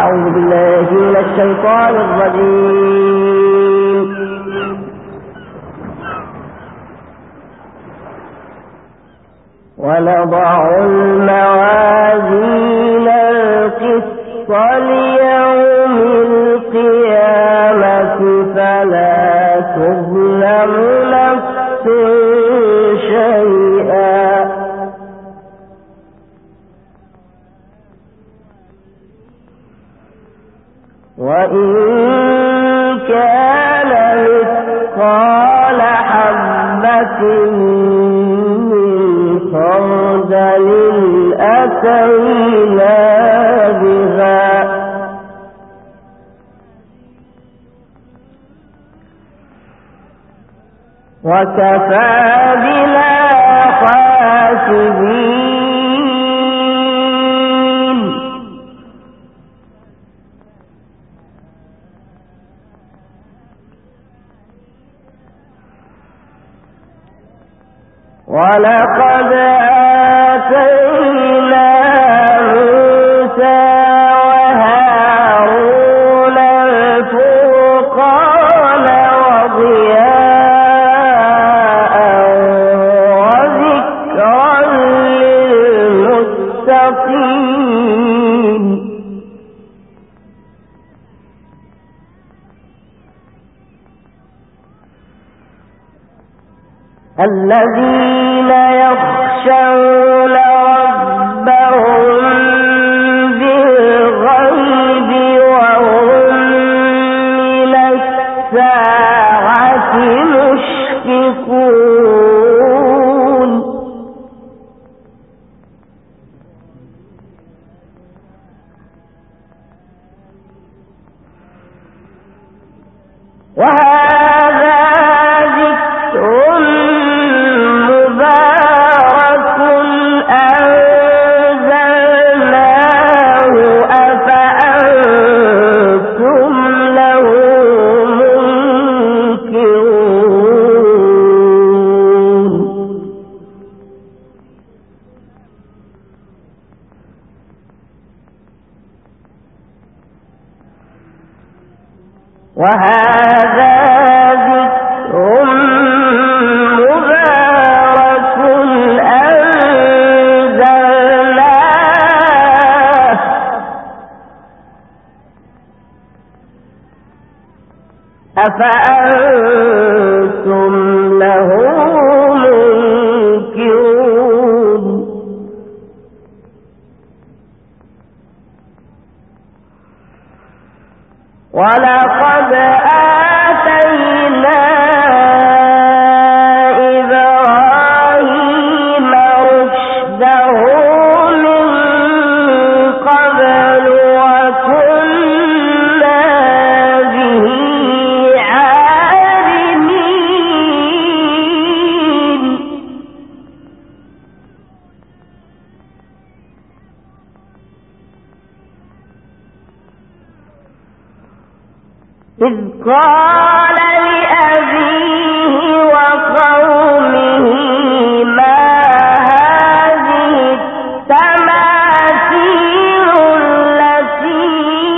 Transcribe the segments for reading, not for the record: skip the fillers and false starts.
أعوذ بالله من الشيطان الرجيم. ونضع الموازين القسط ليوم القيامة فلا تظلم نفس شيئا وإن كان مثقال حبة من خردل أتينا بها وكفى بنا حاسبين. ولقد آتينا موسى وهارون الفرقان وضياء وذكرا للمتقين. الذين يخشون ربهم بالغيب وهم من الساعة مشفقون. وهذا ذكر مبارك أنزلناه أفأنتم له منكرون. وهذا ذكر مبارك أنزلناه أفأنتم له منكرون. ولقد آتينا إبراهيم رشده من قبل وكنا به عالمين. إذ قال لأبيه وقومه ما هذه التماثيل التي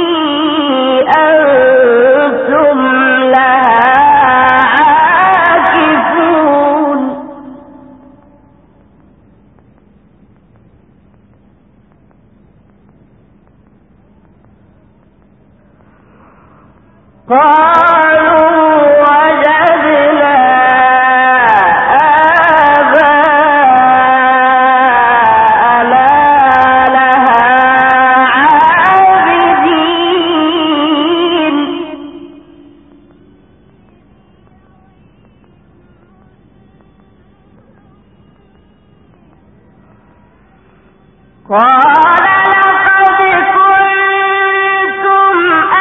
أنتم لها عاكفون. قالوا وجدنا آباءنا لها عابدين. قال لقد كنتم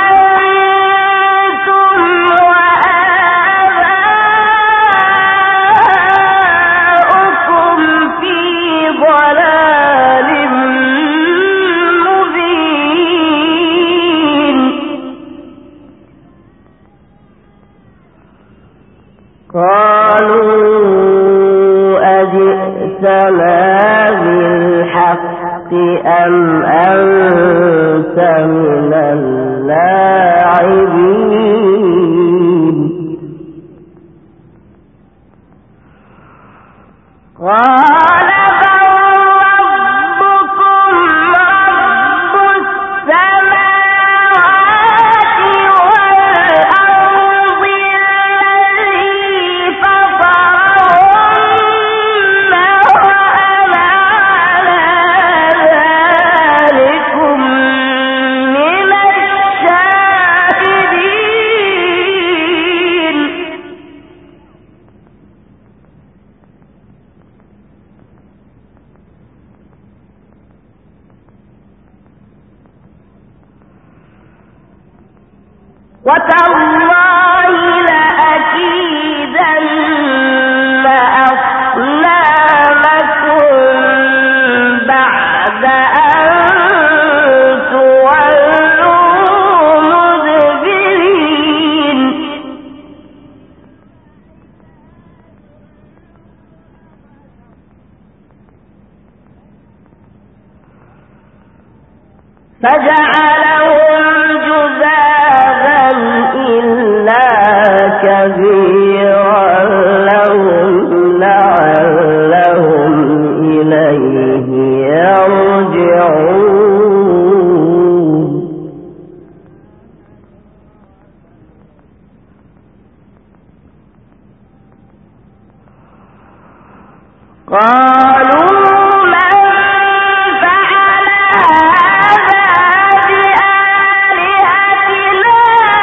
أنتم وآباؤكم في ضلال مبين. قالوا أجئتنا بالحق أم أنت من اللاعبين قال بل ربكم رب السماوات والأرض الذي فطرهن وأنا على ذلكم من الشاهدين وتالله لأكيدن أصنامكم بعد أن تولوا مدبرين فجعلهم جذاذا إلا كبيرا لهم لعلهم إليه يرجعون قالوا من فعل هذا بآلهتنا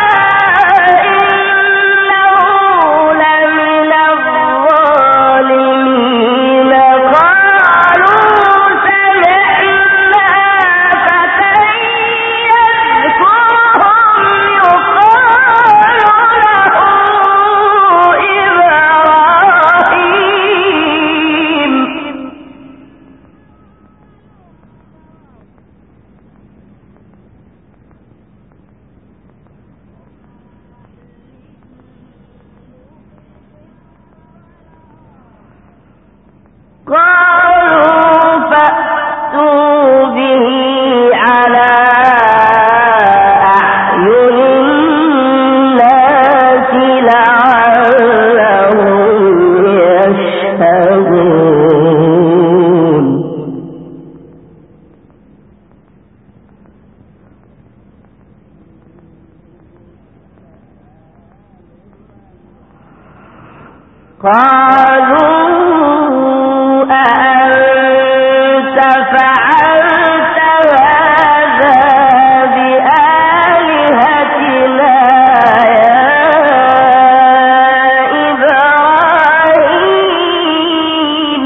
إنه لمن الظالمين قالوا سمعنا فتى يذكرهم يقال له إبراهيم قالوا فأتوا به على أعين الناس لعلهم يشهدون قالوا أأنت فعلت هذا بآلهتنا يا إبراهيم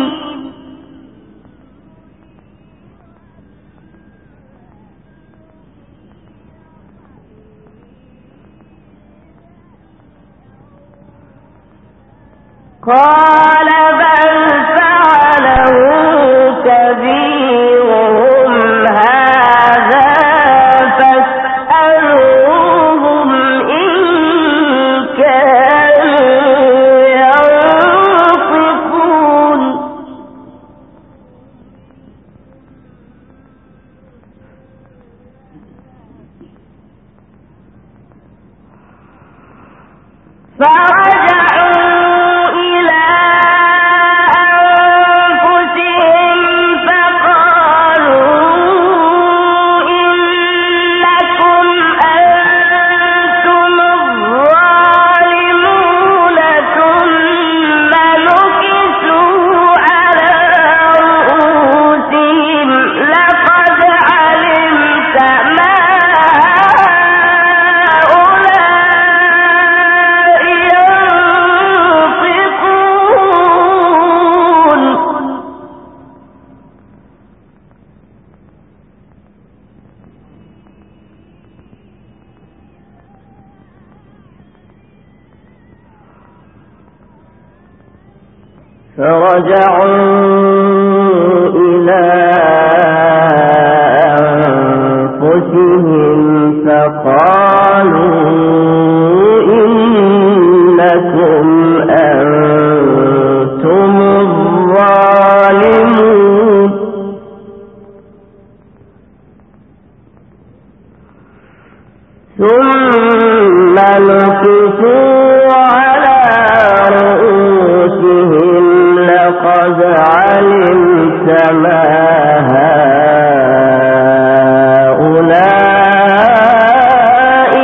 قال بل فعله كبيرهم هذا فاسألوهم إن كانوا ينطقون فرجعوا إلى أنفسهم فقالوا إنكم أنتم الظالمون ثم نكسوا على رؤوسهم لقد علمت ما فرجعوا إلى أنفسهم فقالوا إنكم أنتم الظالمون لقد علمت ما هؤلاء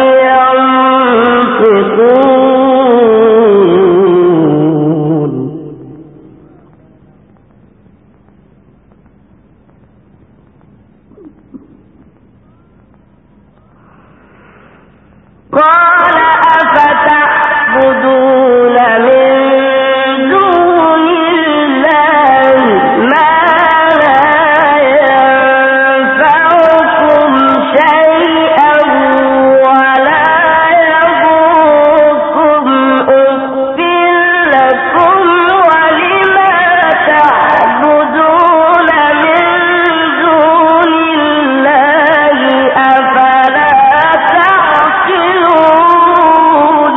ينطقون قال أفتعبدون من دون الله ما لا ينفعكم شيئا ولا يضركم أفٍ لكم ولما تعبدون من دون الله أفلا تعقلون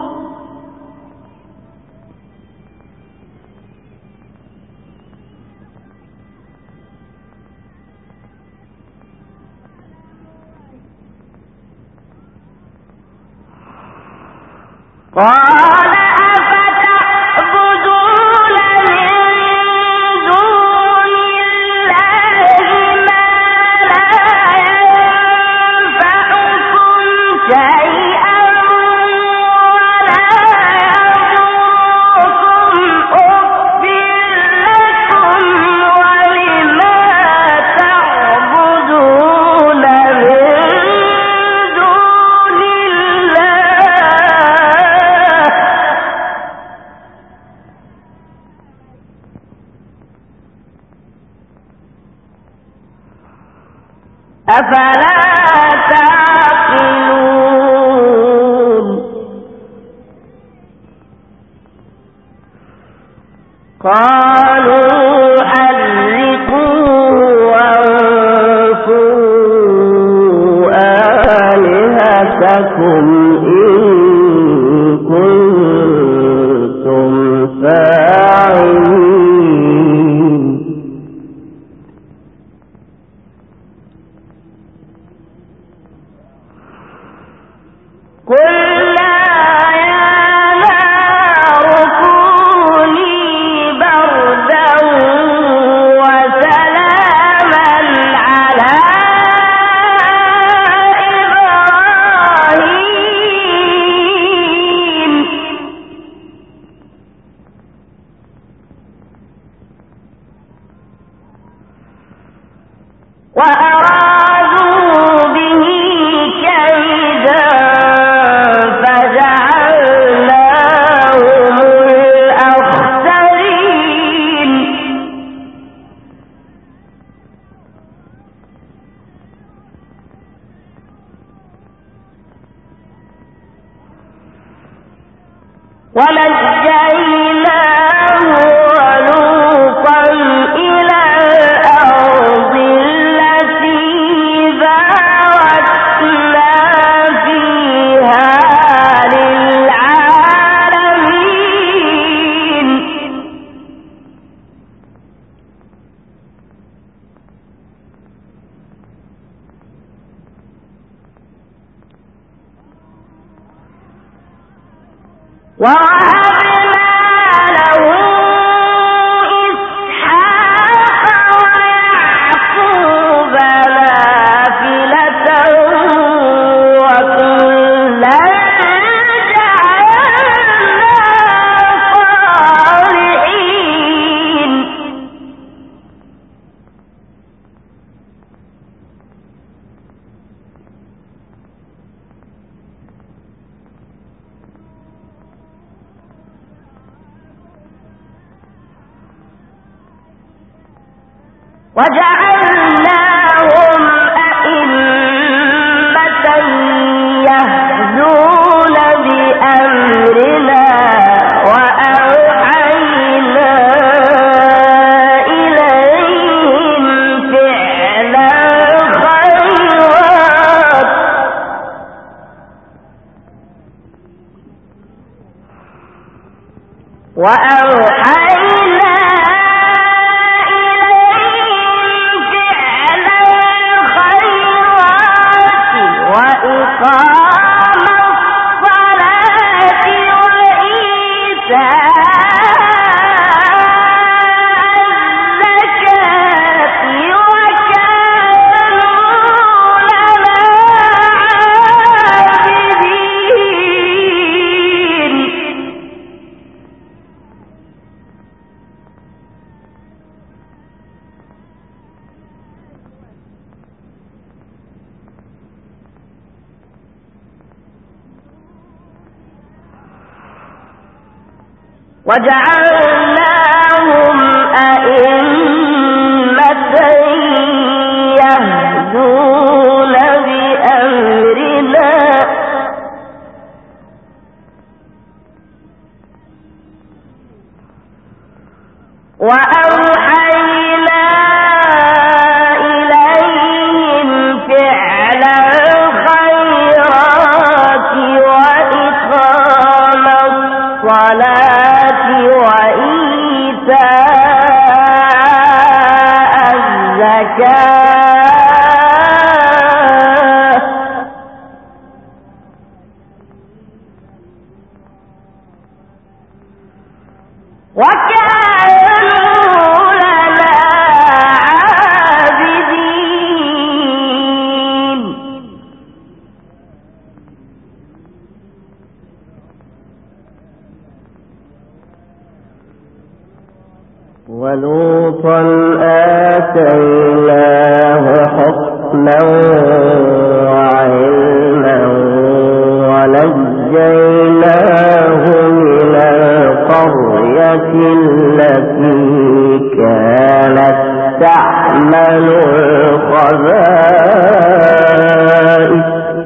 قال أفتعبدون من دون الله ما لا ينفعكم شيئا ولا يضركم أفٍ لكم ولما تعبدون من دون الله أفلا تعقلون قالوا حرقوه وانصروا آلهتكم إن كنتم فاعلين قلنا يا نار كوني بردا وسلاما على إبراهيم وأرادوا به كيدا فجعلناهم الأخسرين ونجيناه ولوطا إلى الأرض التي باركنا فيها للعالمين ووهبنا له إسحاق ويعقوب نافلة وكلا جعلنا صالحين وجعلناهم أئمة يهدون بأمرنا وأوحينا إليهم فعل الخيرات وأوحينا إليهم فعل الخيرات وإقام الصلاة وإيتاء وجعلناهم أئمة يهدون بأمرنا وأوحينا إليهم فعل الخيرات وإقام الصلاة وإيتاء الزكاة وكانوا لنا عابدين ولوطا آتيناه حكما وعلما ونجيناه من القرية التي كانت تعمل الخبائث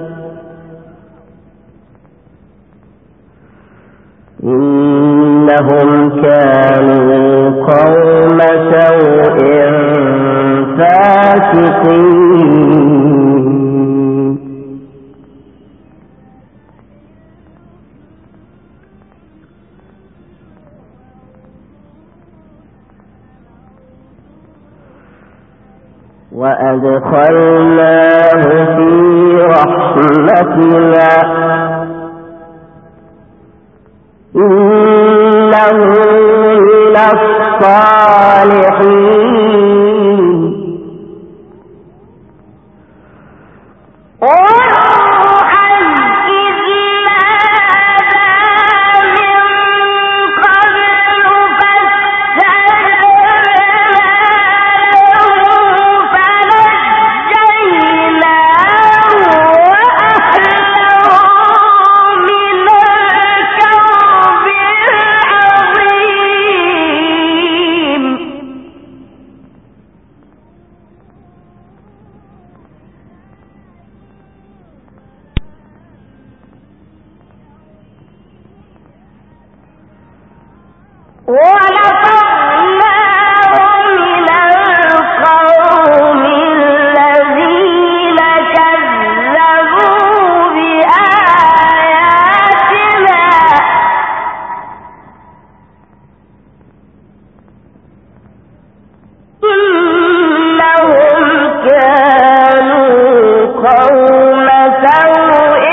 إنهم كانوا قوم سوء فاسقين وأدخلناه في رحمتنا إنه من الصالحين ونوحا إذ نادى من قبل فاستجبنا له فنجيناه وأهله من الكرب العظيم ونصرناه من القوم الذين كذبوا بآياتنا إنهم كانوا قوم سوء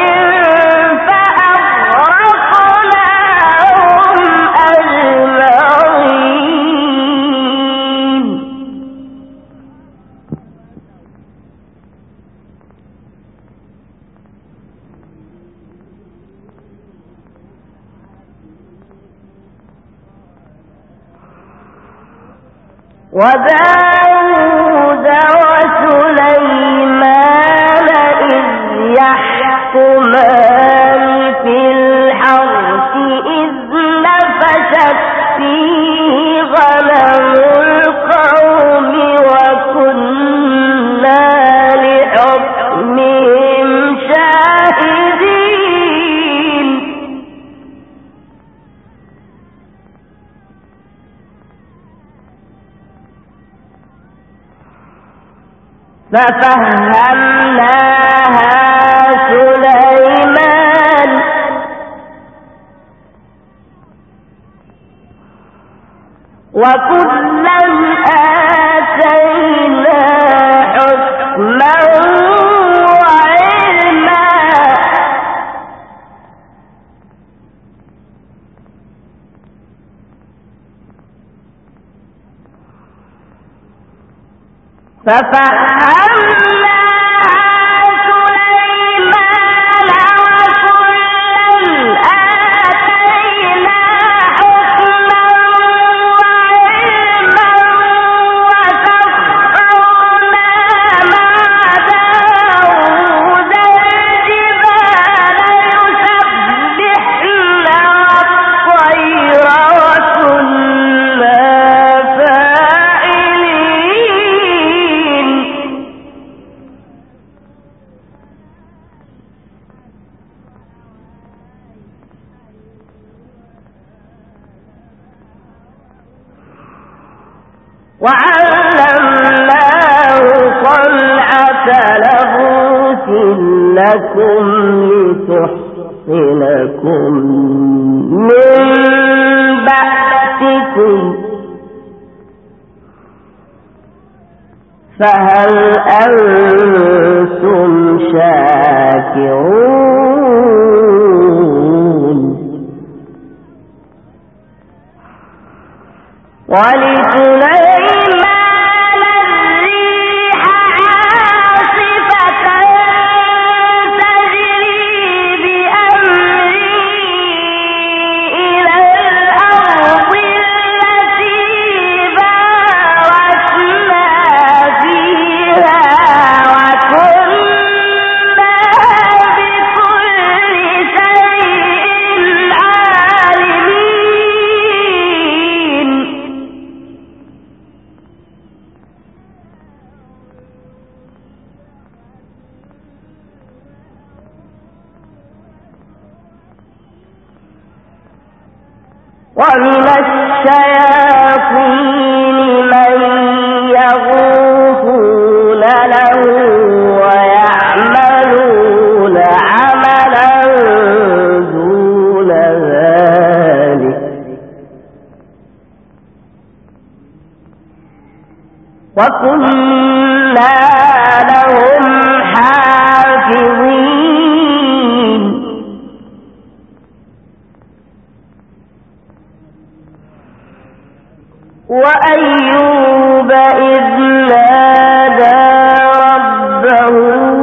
فأغرقناهم أجمعين وداود وسليمان إذ يحكمان في الحرث إذ نفشت فيه غنم القوم وكنا لحكمهم شاهدين ففهمناها سليمان وكلا آتينا حكما وعلما ففهمناها سليمان وكلا آتينا حكما وعلما وسخرنا مع داود الجبال يسبحن والطير وعلمناه صنعة لبوس لكم لتحصنكم من بأسكم فهل أنتم شاكرون ولسليمان الريح عاصفة تجري بأمره إلى الأرض التي باركنا فيها وكنا بكل شيء عالمين ومن الشياطين من يغوصون له ويعملون عملا دون ذلك وكنا لهم حافظين وأيوب إذ نادى ربه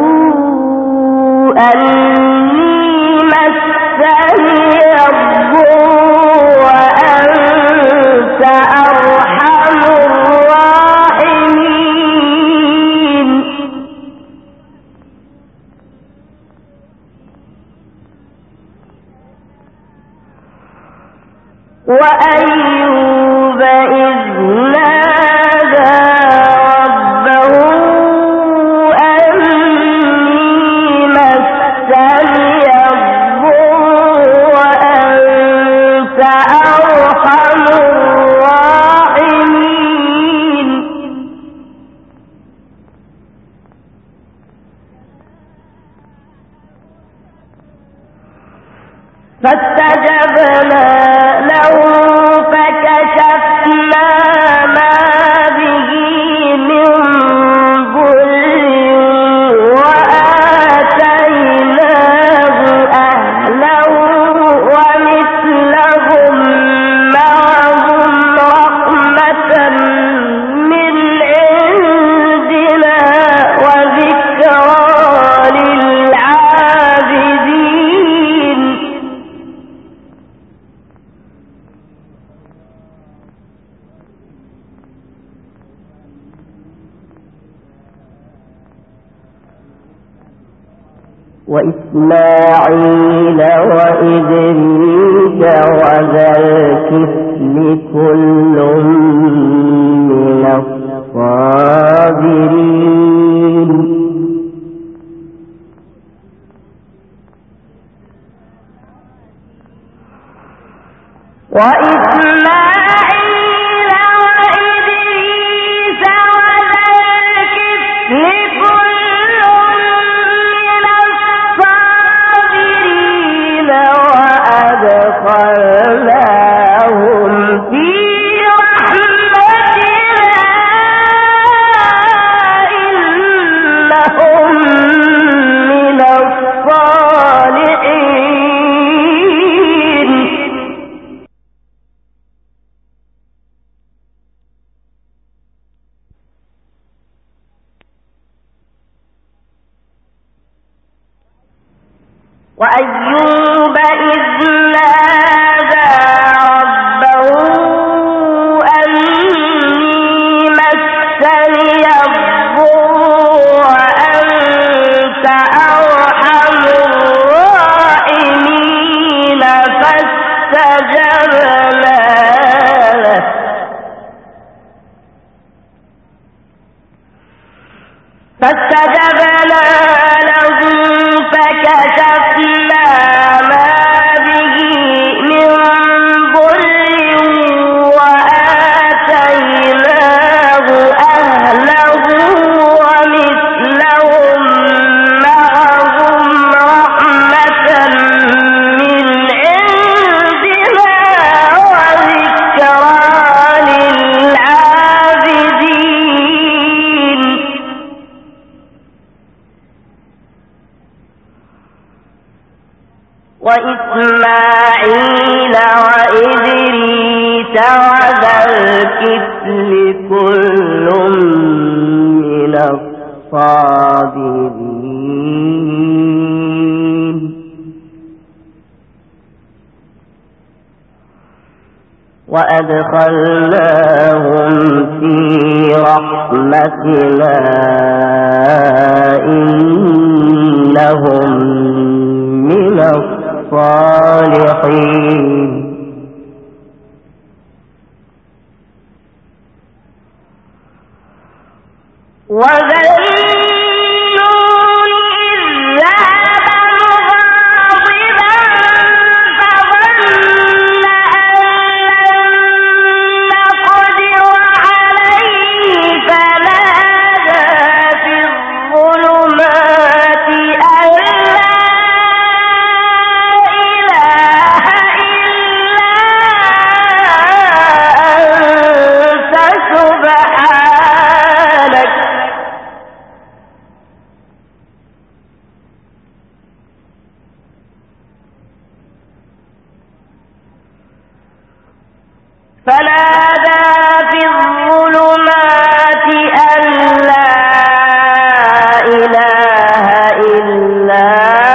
أني مسني الضر وأنت أرحم الراحمين وأيوب إذ نادى ربه أني مسني الضر وأنت أرحم الراحمين فاستجبنا له فكشفنا ما به من ضر وآتيناه أهله ومثلهم معهم رحمة من عندنا وذكرى للعابدين وإسماعيل وإدريس وذا الكفل كل من الصابرين وإسماعيل وإدريس وذا الكفل كل من الصابرين وأدخلناهم في رحمتنا إنهم من الصالحين وأيوب إذ نادى ربه أني مسني الضر وأنت أرحم الراحمين فاستجبنا له فكشفنا وإسماعيل وإدريس وذا الكفل كل من الصابرين وأدخلناهم في رحمتنا إنهم من الصالحين فنادى في الظلمات أن لا إله إلا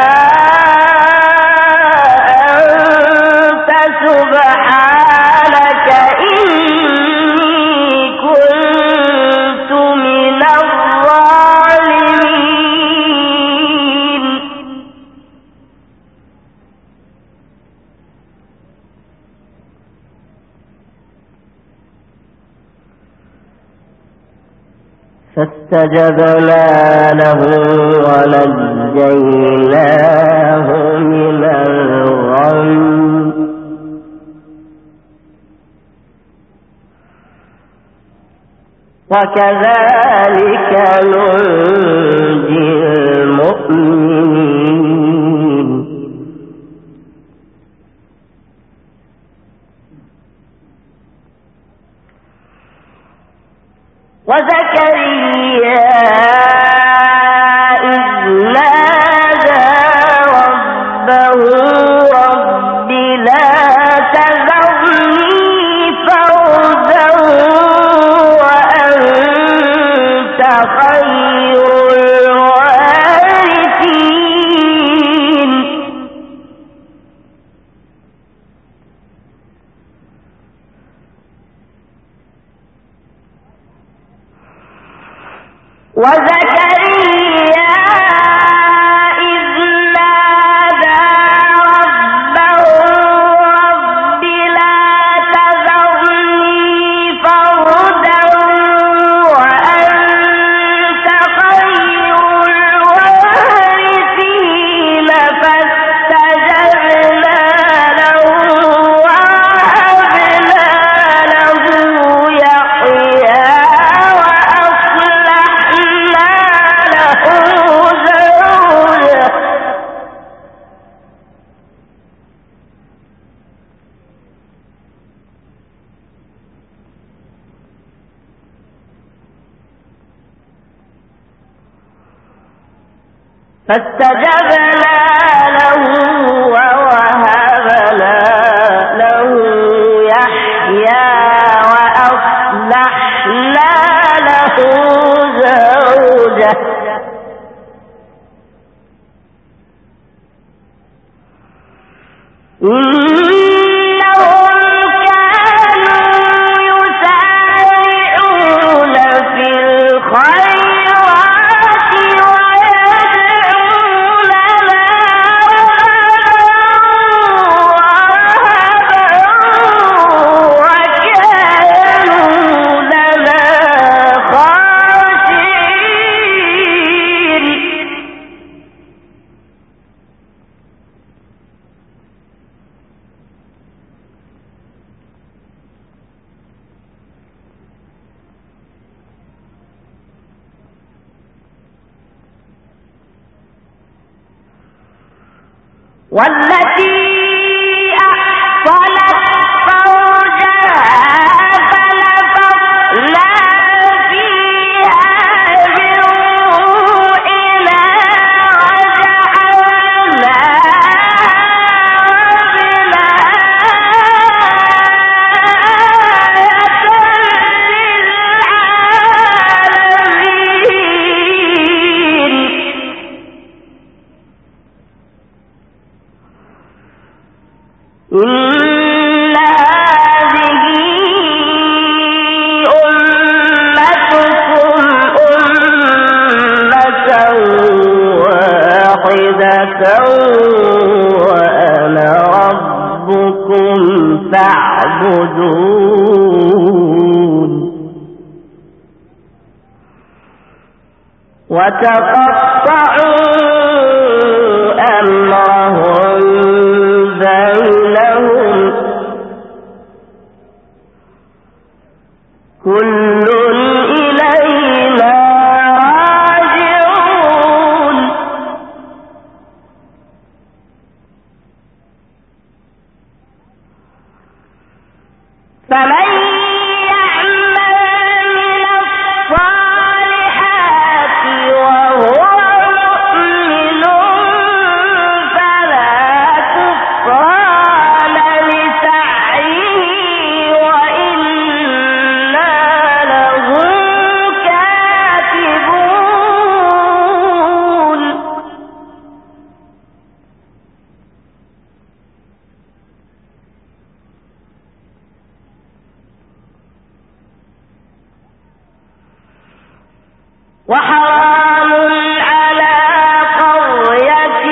أنت سبحانك إني كنت من الظالمين فاستجبنا له ونجيناه من الغم وكذلك ننجي المؤمنين وزكريا إذ نادى ربه رب لا تذرني فردا وأنت خير الوارثين وزكريا إذ نادى ربه رب لا تذرني فردا وأنت خير الوارثين فاستجبنا له ووهبنا له يحيى فاستجبنا له ووهبنا له يحيى وأصلحنا له زوجه والتي أحصنت فرجها فنفخنا فيها من روحنا وجعلناها واحدة وأنا ربكم فاعبدون وتقطعوا أمرهم بينهم كل إلينا راجعون فمن وحرام على قرية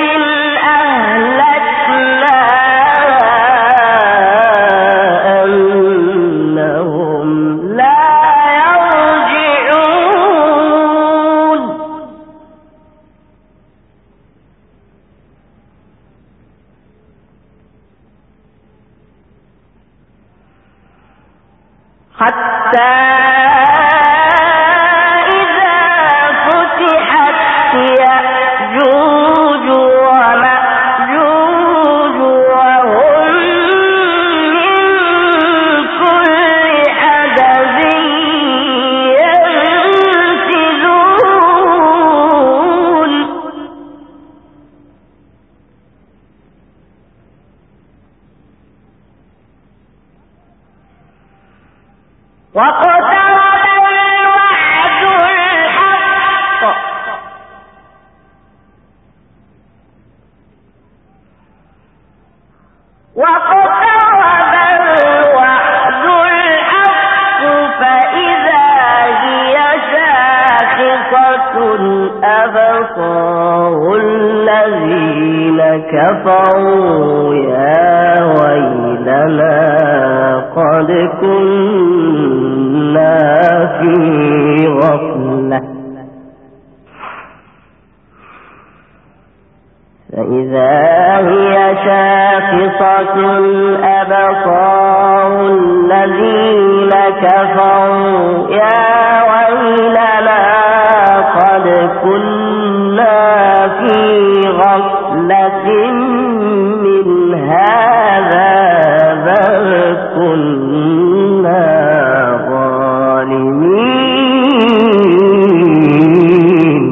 أهلكناها أنهم لا يرجعون حتى يأجوج ومأجوج وهم من كل حدب ينسلون واقترب الوعد الحق فإذا هي شاخصة أبصار الذين كفروا يا ويلنا قد كنا في غفلة فإذا هي شاخصة أبصار الذين كفروا يا ويلنا قد كنا في غفلة من هذا بل كنا ظالمين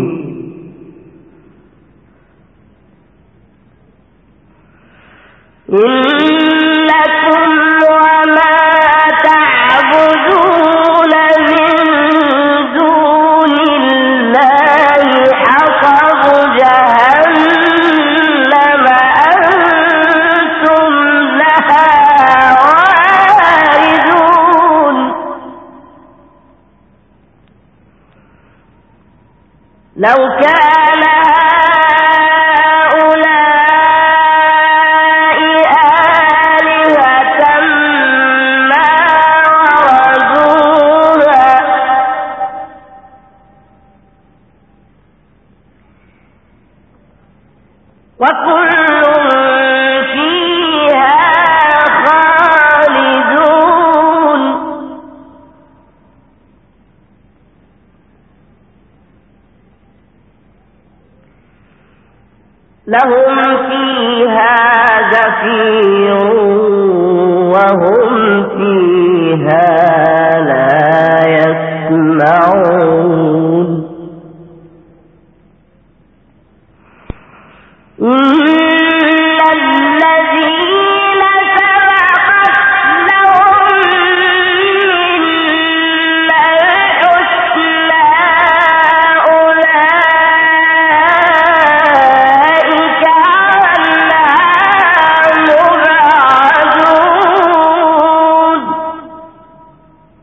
إنكم وما تعبدون من دون الله حصب جهنم أنتم لها واردون لو كان وكل فيها خالدون لهم فيها زفير وهم فيها لا يسمعون الذين سبقت لهم منا الحسنى أولئك عنها مبعدون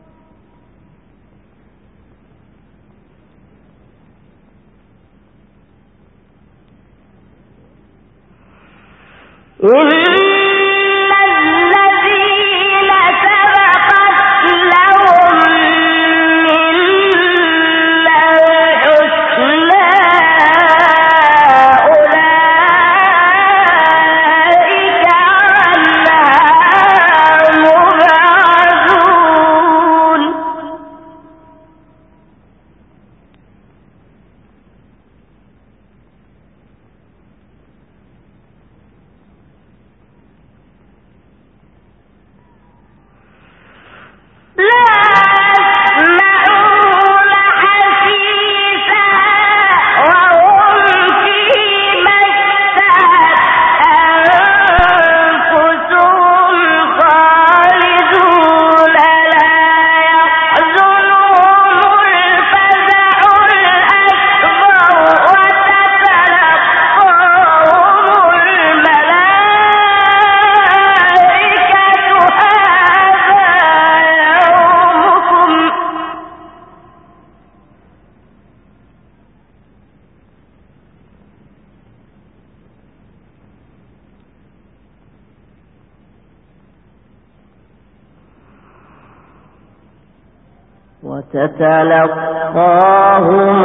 وتتلقاهم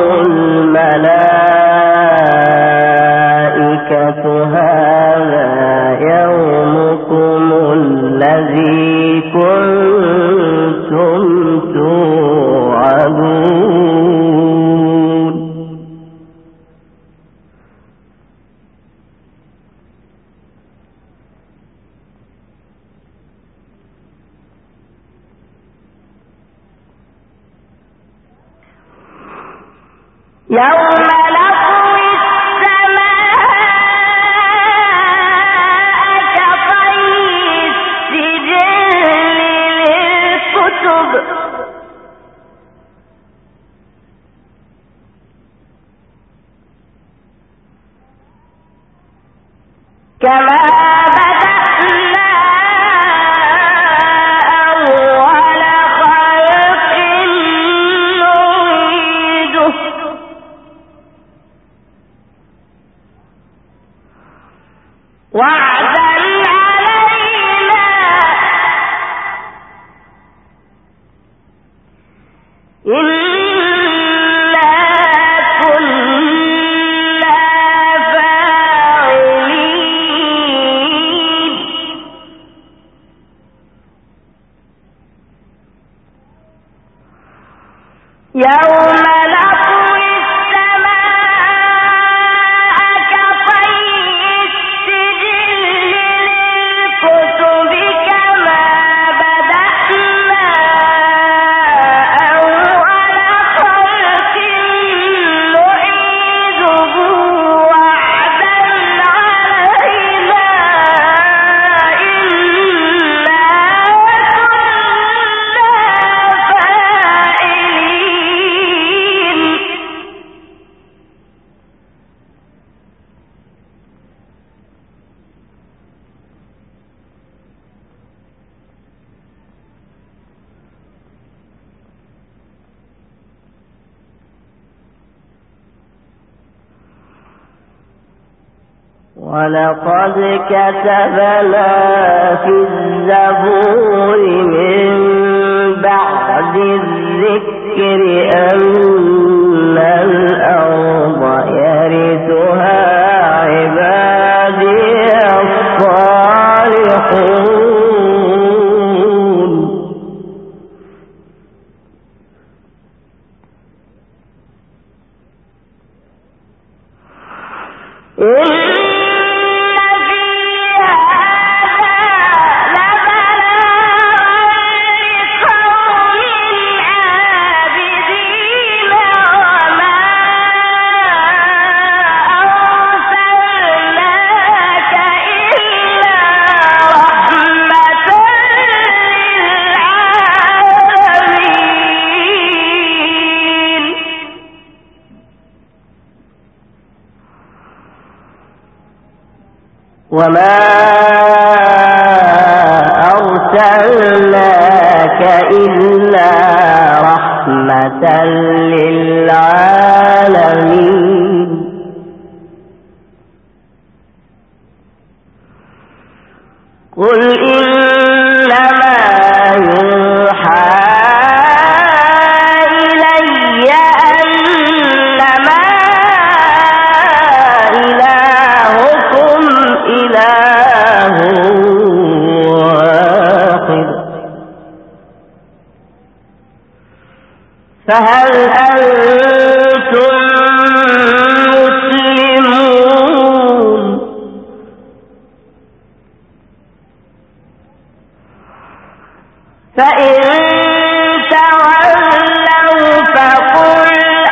الملائكة هذا يومكم الذي كنتم توعدون يوم نطوي السماء كطي السجل للكتب كما بدأنا أول خلق نعيده وعدا علينا إنا كنا فاعلين يوم نطوي السماء كطي السجل للكتب كما بدأنا أول خلق نعيده وعدا علينا إنا كنا ولقد كتبنا في الزبور من بعد الذكر أن الأرض يرثها عبادي الصالحون وما أرسلناك إلا رحمة للعالمين. للعالمين. فهل أنتم مسلمون؟ فإن تولوا فقل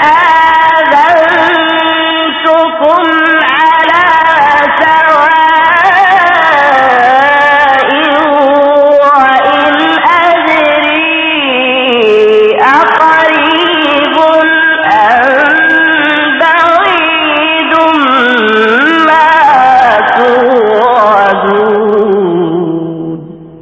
آذنتكم على سواء وإن أدري أقريب أم بعيد ما توعدون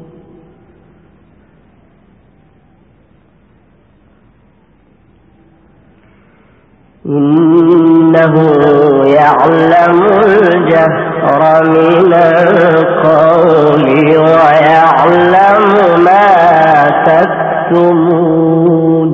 إنه يعلم الجهر من القول ويعلم ما تكتمون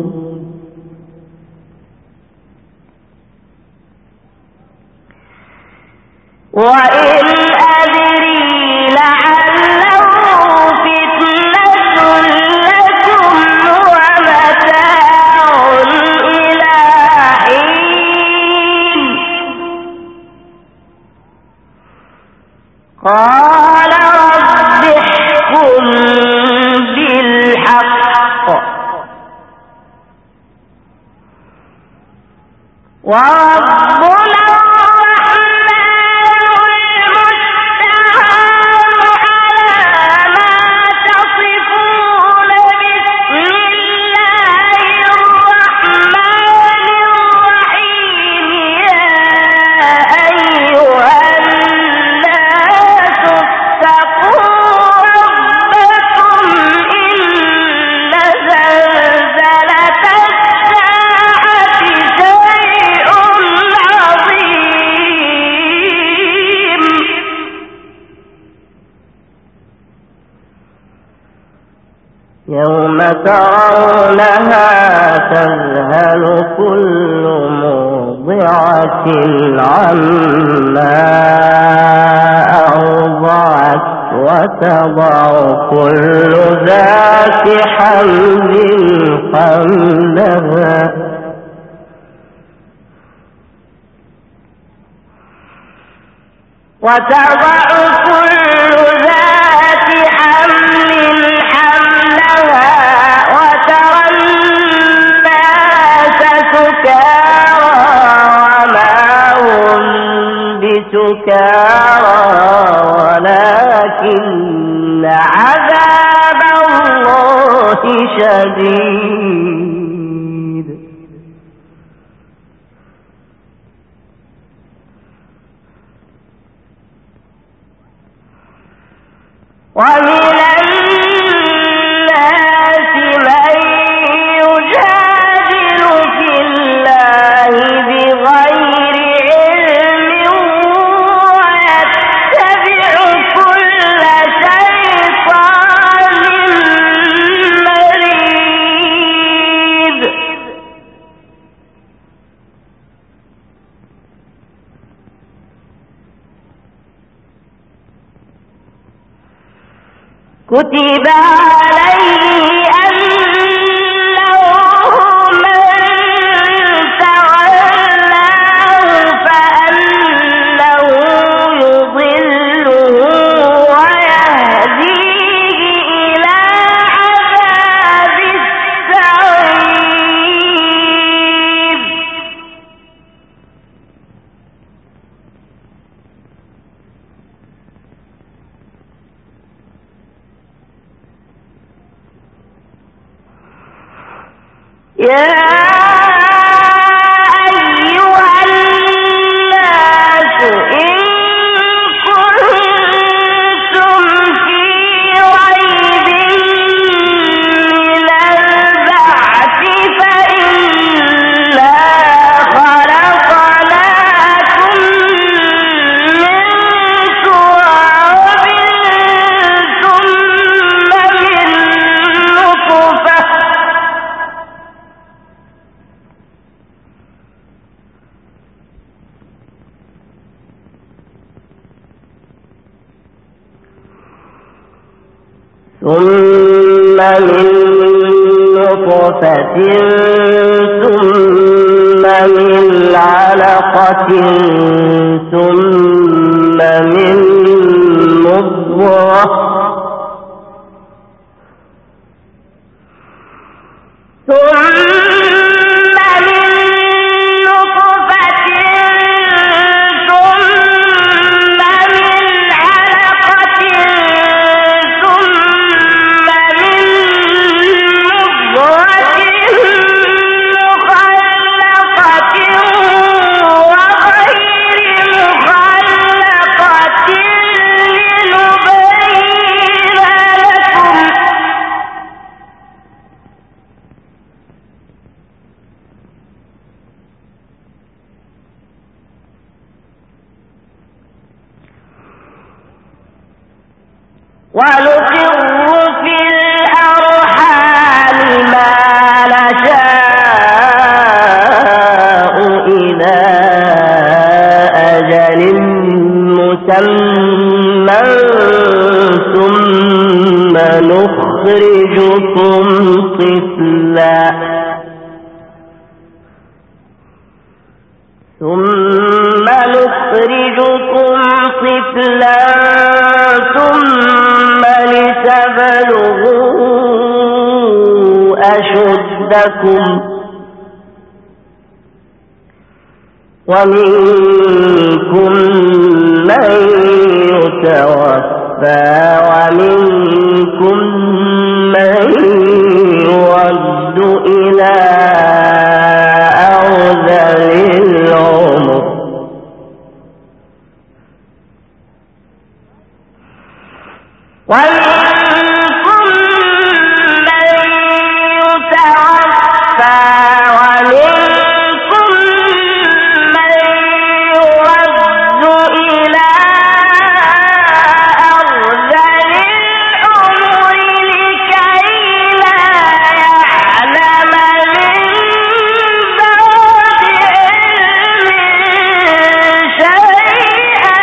وإن أدري لعله فتنة لكم ومتاع إلى حين قال رب احكم بالحق وربنا يوم ترونها تذهل كل مرضعة عما أرضعت وتضع كل ذات حمل حملها وتضع كل ذات حمل حملها وترى الناس سكارى وما هم بسكارى ولكن عذاب الله شديد ومن الناس من يجادل في الله بغير علم ويتبع كل شيطان مريد كتب عليه أنه من تولاه فأنه يضله ويهديه إلى عذاب السعير يا أيها الناس إن كنتم في ريب من البعث فإنا خلقناكم من تراب ثم من نطفة ثم من نطفة ثم من علقة ثم من مضغة ونقر في الأرحام ما نشاء إلى أجل مسمى ثم نخرجكم طفلا ثم لتبلغوا أشدكم ومنكم من يتوفى ومنكم من يرد إلى أرذل العمر ومنكم من يتوفى ومنكم من يرد إلى أرذل العمر لكي لا يعلم من بعد علم شيئا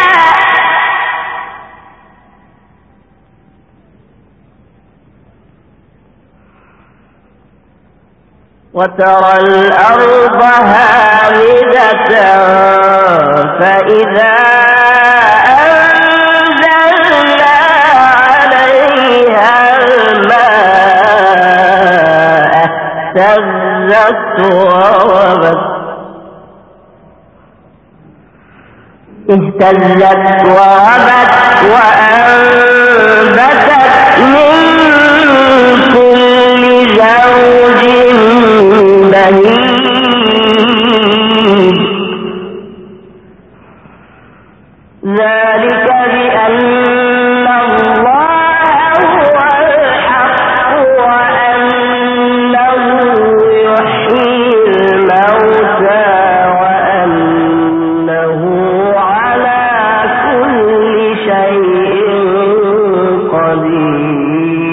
وترى الأرض هامدة فإذا أنزلنا عليها الماء اهتزت وربت وأنبتت من كل زوج بهيج ذلك بأن